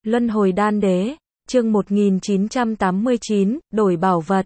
Luân hồi đan đế, chương 1989, đổi bảo vật.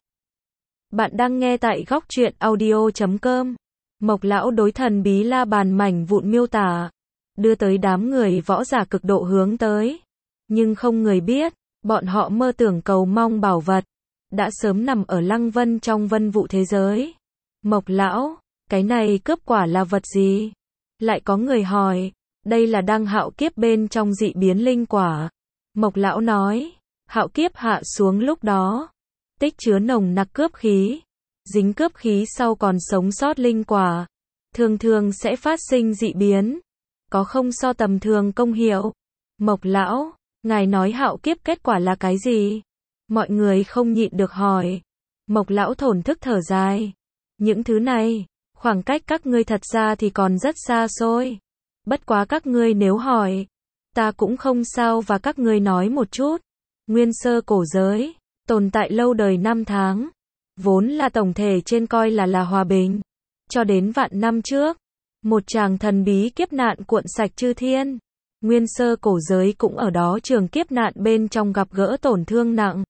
Bạn đang nghe tại góc truyện audio.com. Mộc lão đối thần bí la bàn mảnh vụn miêu tả, đưa tới đám người võ giả cực độ hướng tới. Nhưng không người biết, bọn họ mơ tưởng cầu mong bảo vật, đã sớm nằm ở lăng vân trong vân vụ thế giới. Mộc lão, cái này cướp quả là vật gì? Lại có người hỏi, đây là đăng hạo kiếp bên trong dị biến linh quả. Mộc lão nói, hạo kiếp hạ xuống lúc đó, tích chứa nồng nặc cướp khí, dính cướp khí sau còn sống sót linh quả, thường thường sẽ phát sinh dị biến, có không so tầm thường công hiệu. Mộc lão, ngài nói hạo kiếp kết quả là cái gì? Mọi người không nhịn được hỏi. Mộc lão thổn thức thở dài, những thứ này, khoảng cách các ngươi thật ra thì còn rất xa xôi. Bất quá các ngươi nếu hỏi, ta cũng không sao và các ngươi nói một chút. Nguyên sơ cổ giới, tồn tại lâu đời năm tháng, vốn là tổng thể trên coi là hòa bình. Cho đến vạn năm trước, một tràng thần bí kiếp nạn cuộn sạch chư thiên. Nguyên sơ cổ giới cũng ở đó trường kiếp nạn bên trong gặp gỡ tổn thương nặng.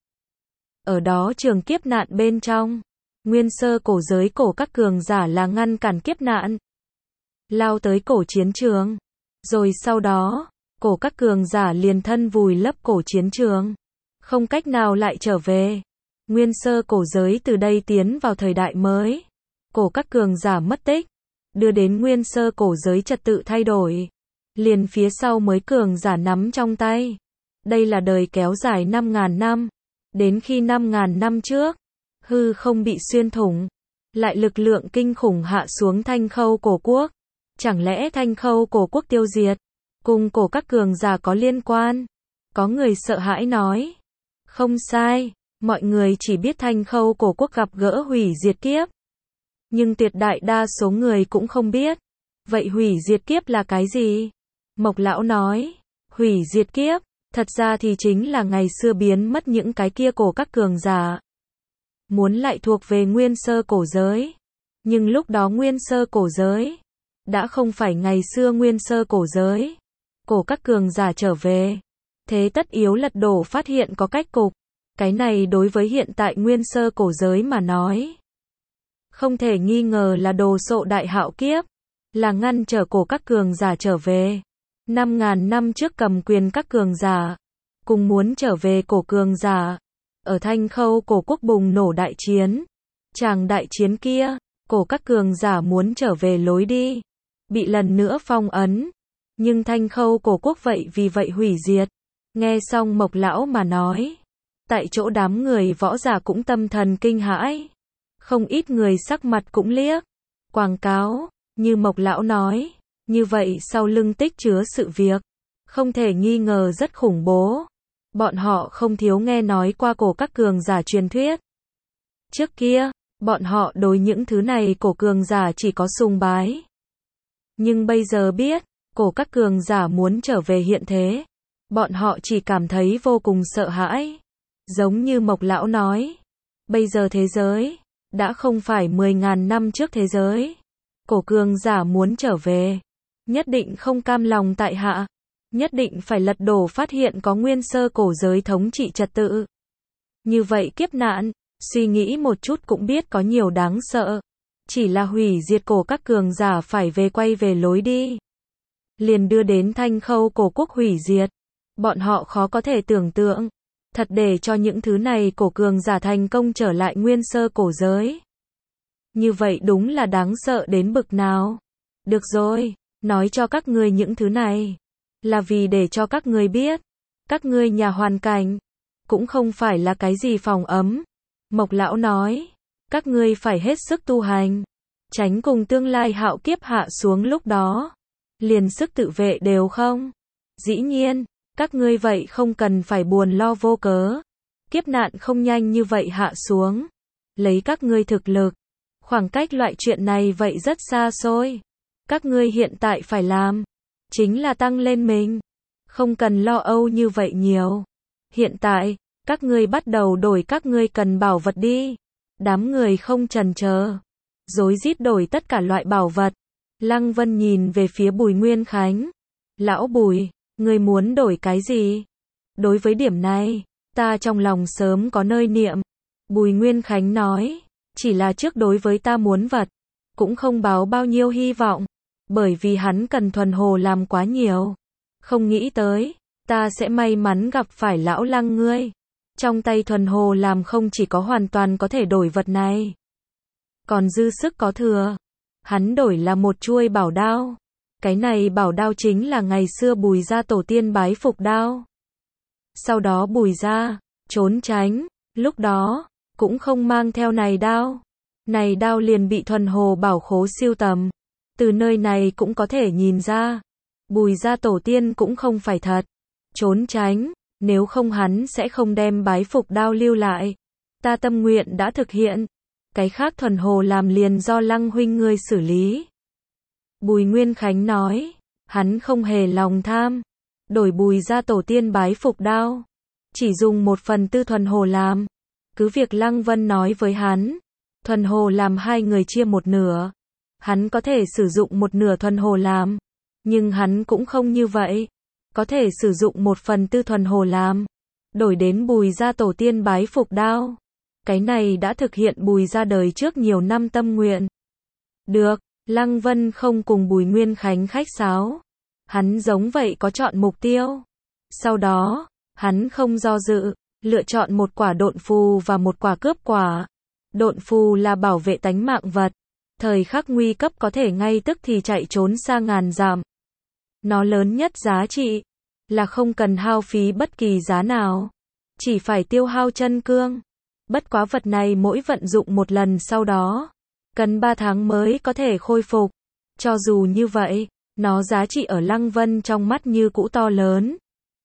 Ở đó trường kiếp nạn bên trong, nguyên sơ cổ giới cổ các cường giả là ngăn cản kiếp nạn, lao tới cổ chiến trường. Rồi sau đó, cổ các cường giả liền thân vùi lấp cổ chiến trường, không cách nào lại trở về. Nguyên sơ cổ giới từ đây tiến vào thời đại mới. Cổ các cường giả mất tích, đưa đến nguyên sơ cổ giới trật tự thay đổi. Liền phía sau mới cường giả nắm trong tay. Đây là đời kéo dài 5.000 năm. Đến khi 5.000 năm trước, hư không bị xuyên thủng, lại lực lượng kinh khủng hạ xuống Thanh Khâu cổ quốc. Chẳng lẽ Thanh Khâu cổ quốc tiêu diệt, cùng cổ các cường giả có liên quan? Có người sợ hãi nói. Không sai, mọi người chỉ biết Thanh Khâu cổ quốc gặp gỡ hủy diệt kiếp. Nhưng tuyệt đại đa số người cũng không biết. Vậy hủy diệt kiếp là cái gì? Mộc lão nói, hủy diệt kiếp, thật ra thì chính là ngày xưa biến mất những cái kia cổ các cường giả. Muốn lại thuộc về nguyên sơ cổ giới. Nhưng lúc đó nguyên sơ cổ giới đã không phải ngày xưa nguyên sơ cổ giới. Cổ các cường giả trở về, thế tất yếu lật đổ phát hiện có cách cục. Cái này đối với hiện tại nguyên sơ cổ giới mà nói, không thể nghi ngờ là đồ sộ đại hạo kiếp, là ngăn trở cổ các cường giả trở về. 5.000 năm trước cầm quyền các cường giả, cùng muốn trở về cổ cường giả, ở Thanh Khâu cổ quốc bùng nổ đại chiến. Tràng đại chiến kia, cổ các cường giả muốn trở về lối đi, bị lần nữa phong ấn. Nhưng Thanh Khâu cổ quốc vậy vì vậy hủy diệt. Nghe xong Mộc lão mà nói, tại chỗ đám người võ giả cũng tâm thần kinh hãi. Không ít người sắc mặt cũng liếc. Quảng cáo, như Mộc lão nói, như vậy sau lưng tích chứa sự việc, không thể nghi ngờ rất khủng bố. Bọn họ không thiếu nghe nói qua cổ các cường giả truyền thuyết. Trước kia, bọn họ đối những thứ này cổ cường giả chỉ có sùng bái. Nhưng bây giờ biết, cổ các cường giả muốn trở về hiện thế, bọn họ chỉ cảm thấy vô cùng sợ hãi. Giống như Mộc lão nói, bây giờ thế giới đã không phải 10.000 năm trước thế giới. Cổ cường giả muốn trở về, nhất định không cam lòng tại hạ, nhất định phải lật đổ phát hiện có nguyên sơ cổ giới thống trị trật tự. Như vậy kiếp nạn, suy nghĩ một chút cũng biết có nhiều đáng sợ. Chỉ là hủy diệt cổ các cường giả phải về quay về lối đi, liền đưa đến Thanh Khâu cổ quốc hủy diệt. Bọn họ khó có thể tưởng tượng, thật để cho những thứ này cổ cường giả thành công trở lại nguyên sơ cổ giới. Như vậy đúng là đáng sợ đến bực nào. Được rồi, nói cho các ngươi những thứ này, là vì để cho các ngươi biết, các ngươi nhà hoàn cảnh, cũng không phải là cái gì phòng ấm. Mộc lão nói, các ngươi phải hết sức tu hành, tránh cùng tương lai hạo kiếp hạ xuống lúc đó, liền sức tự vệ đều không. Dĩ nhiên, các ngươi vậy không cần phải buồn lo vô cớ. Kiếp nạn không nhanh như vậy hạ xuống. Lấy các ngươi thực lực, khoảng cách loại chuyện này vậy rất xa xôi. Các ngươi hiện tại phải làm, chính là tăng lên mình. Không cần lo âu như vậy nhiều. Hiện tại, các ngươi bắt đầu đổi các ngươi cần bảo vật đi. Đám người không chần chờ, rối rít đổi tất cả loại bảo vật. Lăng Vân nhìn về phía Bùi Nguyên Khánh. Lão Bùi, ngươi muốn đổi cái gì? Đối với điểm này, ta trong lòng sớm có nơi niệm. Bùi Nguyên Khánh nói, chỉ là trước đối với ta muốn vật, cũng không báo bao nhiêu hy vọng, bởi vì hắn cần thuần hồ làm quá nhiều. Không nghĩ tới, ta sẽ may mắn gặp phải lão Lăng ngươi. Trong tay thuần hồ làm không chỉ có hoàn toàn có thể đổi vật này, còn dư sức có thừa. Hắn đổi là một chuôi bảo đao. Cái này bảo đao chính là ngày xưa Bùi gia tổ tiên bái phục đao. Sau đó Bùi gia trốn tránh, lúc đó cũng không mang theo này đao. Này đao liền bị thuần hồ bảo khố siêu tầm. Từ nơi này cũng có thể nhìn ra, Bùi gia tổ tiên cũng không phải thật trốn tránh, nếu không hắn sẽ không đem bái phục đao lưu lại. Ta tâm nguyện đã thực hiện, cái khác thuần hồ làm liền do Lăng huynh ngươi xử lý. Bùi Nguyên Khánh nói, hắn không hề lòng tham, đổi Bùi gia tổ tiên bái phục đao, chỉ dùng 1/4 thuần hồ làm. Cứ việc Lăng Vân nói với hắn, thuần hồ làm hai người chia một nửa, hắn có thể sử dụng một nửa thuần hồ làm, nhưng hắn cũng không như vậy, có thể sử dụng 1/4 thuần hồ làm, đổi đến Bùi gia tổ tiên bái phục đao. Cái này đã thực hiện Bùi gia đời trước nhiều năm tâm nguyện. Được, Lăng Vân không cùng Bùi Nguyên Khánh khách sáo. Hắn giống vậy có chọn mục tiêu. Sau đó, hắn không do dự, lựa chọn một quả độn phù và một quả cướp quả. Độn phù là bảo vệ tánh mạng vật, thời khắc nguy cấp có thể ngay tức thì chạy trốn xa ngàn dặm. Nó lớn nhất giá trị là không cần hao phí bất kỳ giá nào, chỉ phải tiêu hao chân cương. Bất quá vật này mỗi vận dụng một lần sau đó, cần 3 tháng mới có thể khôi phục. Cho dù như vậy, nó giá trị ở Lăng Vân trong mắt như cũ to lớn.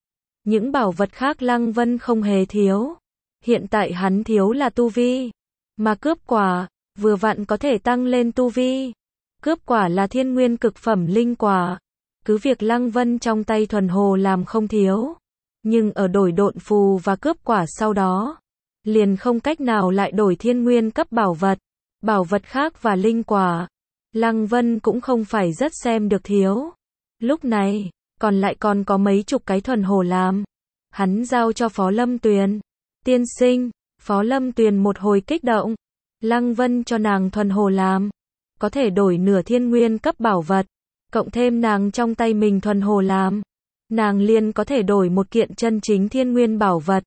Những bảo vật khác Lăng Vân không hề thiếu. Hiện tại hắn thiếu là tu vi. Mà cướp quả, vừa vặn có thể tăng lên tu vi. Cướp quả là thiên nguyên cực phẩm linh quả. Cứ việc Lăng Vân trong tay thuần hồ làm không thiếu, nhưng ở đổi độn phù và cướp quả sau đó, liền không cách nào lại đổi thiên nguyên cấp bảo vật. Bảo vật khác và linh quả, Lăng Vân cũng không phải rất xem được thiếu. Lúc này, còn lại còn có mấy chục cái thuần hồ làm. Hắn giao cho Phó Lâm Tuyền. Tiên sinh, Phó Lâm Tuyền một hồi kích động. Lăng Vân cho nàng thuần hồ làm, có thể đổi nửa thiên nguyên cấp bảo vật, cộng thêm nàng trong tay mình thuần hồ làm, nàng liền có thể đổi một kiện chân chính thiên nguyên bảo vật.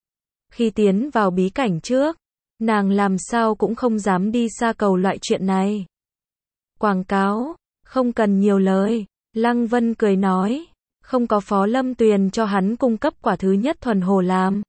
Khi tiến vào bí cảnh trước, nàng làm sao cũng không dám đi xa cầu loại chuyện này. Quảng cáo, không cần nhiều lời, Lăng Vân cười nói, không có Phó Lâm Tuyền cho hắn cung cấp quả thứ nhất thuần hồ làm,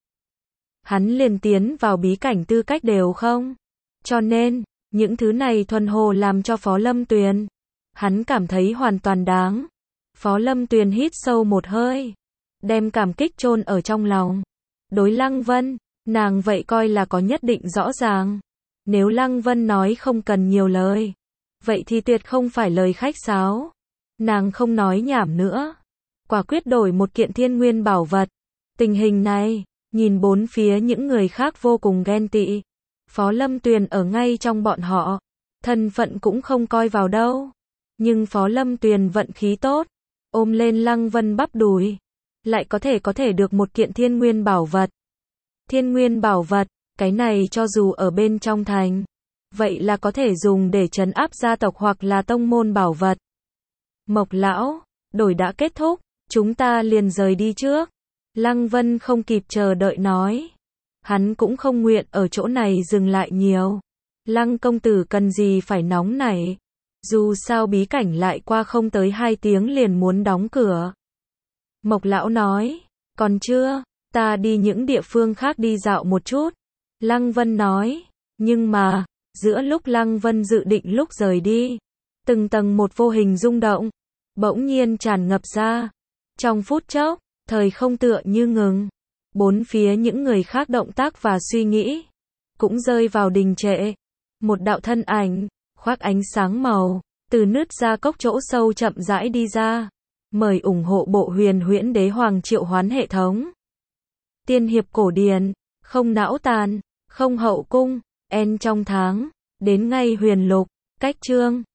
hắn liền tiến vào bí cảnh tư cách đều không. Cho nên, những thứ này thuần hồ làm cho Phó Lâm Tuyền, hắn cảm thấy hoàn toàn đáng. Phó Lâm Tuyền hít sâu một hơi, đem cảm kích chôn ở trong lòng. Đối Lăng Vân, nàng vậy coi là có nhất định rõ ràng. Nếu Lăng Vân nói không cần nhiều lời, vậy thì tuyệt không phải lời khách sáo. Nàng không nói nhảm nữa, quả quyết đổi một kiện thiên nguyên bảo vật. Tình hình này, nhìn bốn phía những người khác vô cùng ghen tị. Phó Lâm Tuyền ở ngay trong bọn họ, thân phận cũng không coi vào đâu. Nhưng Phó Lâm Tuyền vận khí tốt, ôm lên Lăng Vân bắp đùi, lại có thể được một kiện thiên nguyên bảo vật. Thiên nguyên bảo vật, cái này cho dù ở bên trong thành, vậy là có thể dùng để trấn áp gia tộc hoặc là tông môn bảo vật. Mộc lão, đổi đã kết thúc, chúng ta liền rời đi trước. Lăng Vân không kịp chờ đợi nói. Hắn cũng không nguyện ở chỗ này dừng lại nhiều. Lăng công tử cần gì phải nóng nảy. Dù sao bí cảnh lại qua không tới 2 tiếng liền muốn đóng cửa. Mộc lão nói, còn chưa, ta đi những địa phương khác đi dạo một chút. Lăng Vân nói, nhưng mà, giữa lúc Lăng Vân dự định lúc rời đi, từng tầng một vô hình rung động, bỗng nhiên tràn ngập ra. Trong phút chốc, thời không tựa như ngừng. Bốn phía những người khác động tác và suy nghĩ, cũng rơi vào đình trệ. Một đạo thân ảnh, khoác ánh sáng màu, từ nứt ra cốc chỗ sâu chậm rãi đi ra. Mời ủng hộ bộ Huyền Huyễn Đế Hoàng triệu hoán hệ thống. Tiên hiệp cổ điển, không não tàn, không hậu cung, en trong tháng, đến ngay huyền lục, cách chương.